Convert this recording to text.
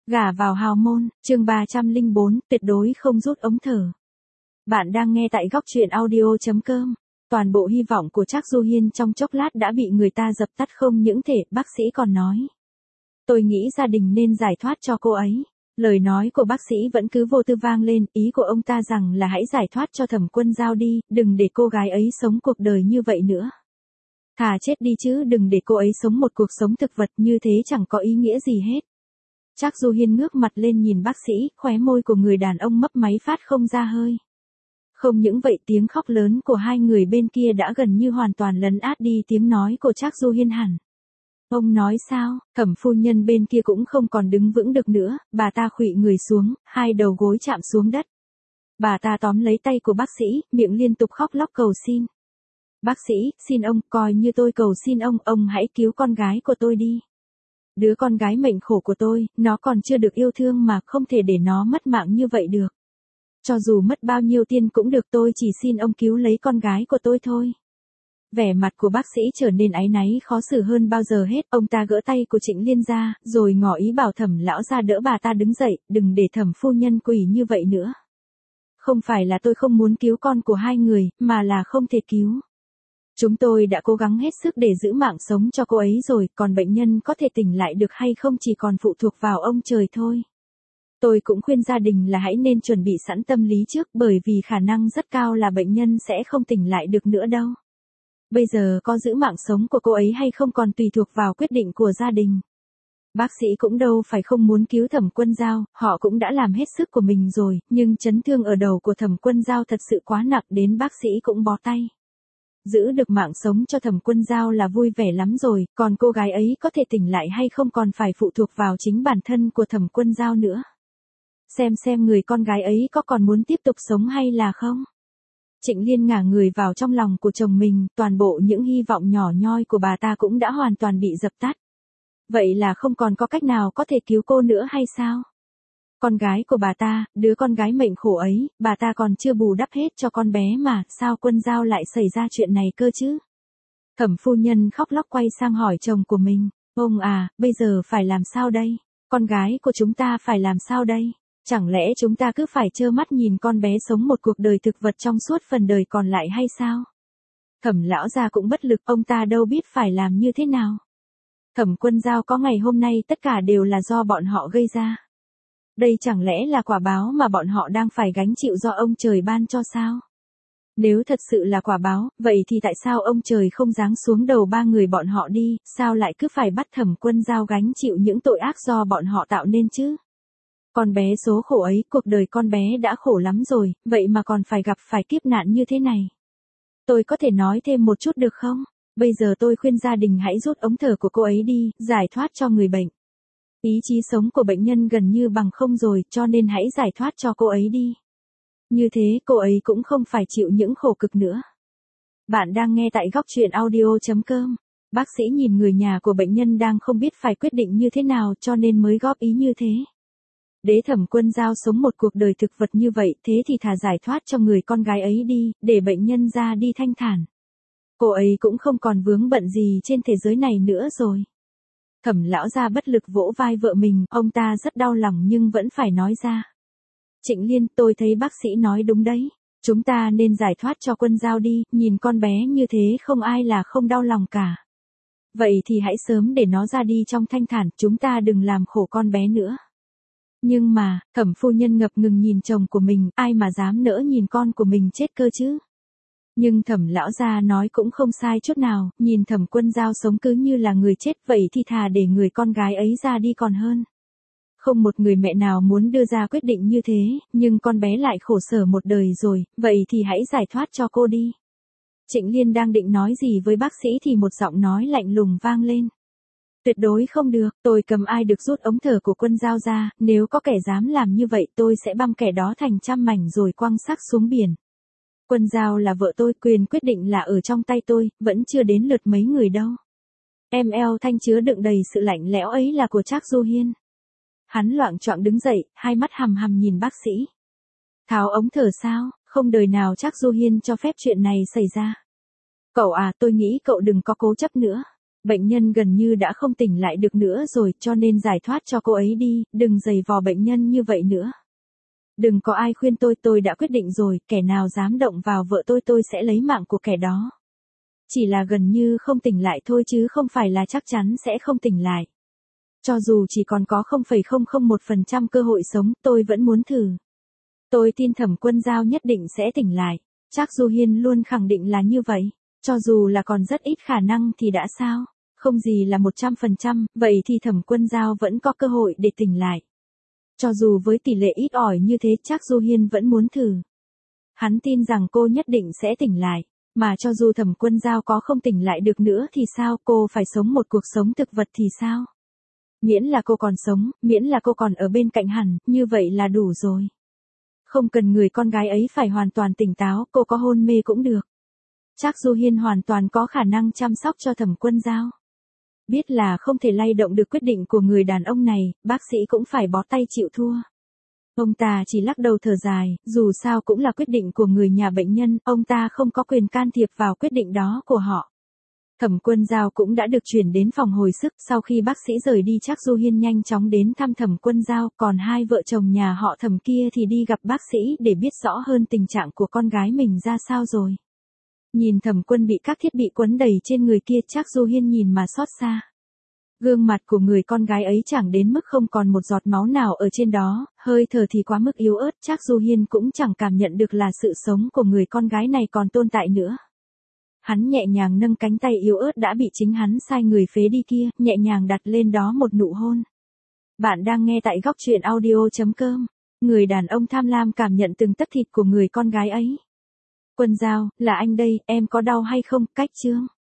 Gả vào hào môn, chương 304, tuyệt đối không rút ống thở. Bạn đang nghe tại góc truyện audio.com. Toàn bộ hy vọng của Trác Du Hiên trong chốc lát đã bị người ta dập tắt, không những thể, bác sĩ còn nói. Tôi nghĩ gia đình nên giải thoát cho cô ấy. Lời nói của bác sĩ vẫn cứ vô tư vang lên, ý của ông ta rằng là hãy giải thoát cho Thẩm Quân Giao đi, đừng để cô gái ấy sống cuộc đời như vậy nữa. Thà chết đi chứ đừng để cô ấy sống một cuộc sống thực vật như thế, chẳng có ý nghĩa gì hết. Trác Du Hiên ngước mặt lên nhìn bác sĩ, khóe môi của người đàn ông mấp máy phát không ra hơi. Không những vậy, tiếng khóc lớn của hai người bên kia đã gần như hoàn toàn lấn át đi tiếng nói của Trác Du Hiên hẳn. Ông nói sao? Thẩm phu nhân bên kia cũng không còn đứng vững được nữa, bà ta khuỵu người xuống, hai đầu gối chạm xuống đất. Bà ta tóm lấy tay của bác sĩ, miệng liên tục khóc lóc cầu xin. Bác sĩ, xin ông, coi như tôi cầu xin ông hãy cứu con gái của tôi đi. Đứa con gái mệnh khổ của tôi, nó còn chưa được yêu thương mà, không thể để nó mất mạng như vậy được. Cho dù mất bao nhiêu tiền cũng được, tôi chỉ xin ông cứu lấy con gái của tôi thôi. Vẻ mặt của bác sĩ trở nên áy náy khó xử hơn bao giờ hết, ông ta gỡ tay của Trịnh Liên ra, rồi ngỏ ý bảo Thẩm lão gia đỡ bà ta đứng dậy, đừng để Thẩm phu nhân quỳ như vậy nữa. Không phải là tôi không muốn cứu con của hai người, mà là không thể cứu. Chúng tôi đã cố gắng hết sức để giữ mạng sống cho cô ấy rồi, còn bệnh nhân có thể tỉnh lại được hay không chỉ còn phụ thuộc vào ông trời thôi. Tôi cũng khuyên gia đình là hãy nên chuẩn bị sẵn tâm lý trước, bởi vì khả năng rất cao là bệnh nhân sẽ không tỉnh lại được nữa đâu. Bây giờ có giữ mạng sống của cô ấy hay không còn tùy thuộc vào quyết định của gia đình. Bác sĩ cũng đâu phải không muốn cứu Thẩm Quân Giao, họ cũng đã làm hết sức của mình rồi, nhưng chấn thương ở đầu của Thẩm Quân Giao thật sự quá nặng đến bác sĩ cũng bó tay. Giữ được mạng sống cho Thẩm Quân Giao là vui vẻ lắm rồi, còn cô gái ấy có thể tỉnh lại hay không còn phải phụ thuộc vào chính bản thân của Thẩm Quân Giao nữa. Xem người con gái ấy có còn muốn tiếp tục sống hay là không. Trịnh Liên ngả người vào trong lòng của chồng mình, toàn bộ những hy vọng nhỏ nhoi của bà ta cũng đã hoàn toàn bị dập tắt. Vậy là không còn có cách nào có thể cứu cô nữa hay sao? Con gái của bà ta, đứa con gái mệnh khổ ấy, bà ta còn chưa bù đắp hết cho con bé mà, sao Quân Giao lại xảy ra chuyện này cơ chứ? Thẩm phu nhân khóc lóc quay sang hỏi chồng của mình, ông à, bây giờ phải làm sao đây? Con gái của chúng ta phải làm sao đây? Chẳng lẽ chúng ta cứ phải trơ mắt nhìn con bé sống một cuộc đời thực vật trong suốt phần đời còn lại hay sao? Thẩm lão gia cũng bất lực, ông ta đâu biết phải làm như thế nào. Thẩm Quân Giao có ngày hôm nay tất cả đều là do bọn họ gây ra. Đây chẳng lẽ là quả báo mà bọn họ đang phải gánh chịu do ông trời ban cho sao? Nếu thật sự là quả báo, vậy thì tại sao ông trời không giáng xuống đầu ba người bọn họ đi, sao lại cứ phải bắt Thẩm Quân Giao gánh chịu những tội ác do bọn họ tạo nên chứ? Con bé số khổ ấy, cuộc đời con bé đã khổ lắm rồi, vậy mà còn phải gặp phải kiếp nạn như thế này. Tôi có thể nói thêm một chút được không? Bây giờ tôi khuyên gia đình hãy rút ống thở của cô ấy đi, giải thoát cho người bệnh. Ý chí sống của bệnh nhân gần như bằng không rồi, cho nên hãy giải thoát cho cô ấy đi. Như thế cô ấy cũng không phải chịu những khổ cực nữa. Bạn đang nghe tại góc truyện audio.com. Bác sĩ nhìn người nhà của bệnh nhân đang không biết phải quyết định như thế nào cho nên mới góp ý như thế. Để Thẩm Quân Giao sống một cuộc đời thực vật như vậy, thế thì thà giải thoát cho người con gái ấy đi, để bệnh nhân ra đi thanh thản. Cô ấy cũng không còn vướng bận gì trên thế giới này nữa rồi. Thẩm lão gia bất lực vỗ vai vợ mình, ông ta rất đau lòng nhưng vẫn phải nói ra. Trịnh Liên, tôi thấy bác sĩ nói đúng đấy. Chúng ta nên giải thoát cho Quân Giao đi, nhìn con bé như thế không ai là không đau lòng cả. Vậy thì hãy sớm để nó ra đi trong thanh thản, chúng ta đừng làm khổ con bé nữa. Nhưng mà, Thẩm phu nhân ngập ngừng nhìn chồng của mình, ai mà dám nỡ nhìn con của mình chết cơ chứ? Nhưng Thẩm lão gia nói cũng không sai chút nào, nhìn Thẩm Quân Giao sống cứ như là người chết, vậy thì thà để người con gái ấy ra đi còn hơn. Không một người mẹ nào muốn đưa ra quyết định như thế, nhưng con bé lại khổ sở một đời rồi, vậy thì hãy giải thoát cho cô đi. Trịnh Liên đang định nói gì với bác sĩ thì một giọng nói lạnh lùng vang lên. Tuyệt đối không được, tôi cầm ai được rút ống thở của Quân Giao ra, nếu có kẻ dám làm như vậy tôi sẽ băm kẻ đó thành trăm mảnh rồi quăng xác xuống biển. Quân Giao là vợ tôi, quyền quyết định là ở trong tay tôi, vẫn chưa đến lượt mấy người đâu. Eo thanh chứa đựng đầy sự lạnh lẽo ấy là của Trác Du Hiên. Hắn loạng choạng đứng dậy, hai mắt hằm hằm nhìn bác sĩ. Tháo ống thở sao, không đời nào Trác Du Hiên cho phép chuyện này xảy ra. Cậu à, tôi nghĩ cậu đừng có cố chấp nữa. Bệnh nhân gần như đã không tỉnh lại được nữa rồi, cho nên giải thoát cho cô ấy đi, đừng giày vò bệnh nhân như vậy nữa. Đừng có ai khuyên tôi đã quyết định rồi, kẻ nào dám động vào vợ tôi sẽ lấy mạng của kẻ đó. Chỉ là gần như không tỉnh lại thôi chứ không phải là chắc chắn sẽ không tỉnh lại. Cho dù chỉ còn có 0,001% cơ hội sống, tôi vẫn muốn thử. Tôi tin Thẩm Quân Dao nhất định sẽ tỉnh lại. Trác Du Hiên luôn khẳng định là như vậy. Cho dù là còn rất ít khả năng thì đã sao? Không gì là 100%, vậy thì Thẩm Quân Dao vẫn có cơ hội để tỉnh lại. Cho dù với tỷ lệ ít ỏi như thế, Trác Du Hiên vẫn muốn thử. Hắn tin rằng cô nhất định sẽ tỉnh lại. Mà cho dù Thẩm Quân Dao có không tỉnh lại được nữa thì sao, cô phải sống một cuộc sống thực vật thì sao? Miễn là cô còn sống, miễn là cô còn ở bên cạnh hắn, như vậy là đủ rồi. Không cần người con gái ấy phải hoàn toàn tỉnh táo, cô có hôn mê cũng được. Trác Du Hiên hoàn toàn có khả năng chăm sóc cho Thẩm Quân Dao. Biết là không thể lay động được quyết định của người đàn ông này, bác sĩ cũng phải bó tay chịu thua. Ông ta chỉ lắc đầu thở dài, dù sao cũng là quyết định của người nhà bệnh nhân, ông ta không có quyền can thiệp vào quyết định đó của họ. Thẩm Quân Dao cũng đã được chuyển đến phòng hồi sức, sau khi bác sĩ rời đi Trác Du Hiên nhanh chóng đến thăm Thẩm Quân Dao, còn hai vợ chồng nhà họ Thẩm kia thì đi gặp bác sĩ để biết rõ hơn tình trạng của con gái mình ra sao rồi. Nhìn Thẩm Quân bị các thiết bị quấn đầy trên người kia, Trác Du Hiên nhìn mà xót xa. Gương mặt của người con gái ấy chẳng đến mức không còn một giọt máu nào ở trên đó, hơi thở thì quá mức yếu ớt, Trác Du Hiên cũng chẳng cảm nhận được là sự sống của người con gái này còn tồn tại nữa. Hắn nhẹ nhàng nâng cánh tay yếu ớt đã bị chính hắn sai người phế đi kia, nhẹ nhàng đặt lên đó một nụ hôn. Bạn đang nghe tại góc truyện audio.com. Người đàn ông tham lam cảm nhận từng tấc thịt của người con gái ấy. Quân Dao, là anh đây, em có đau hay không, cách chương.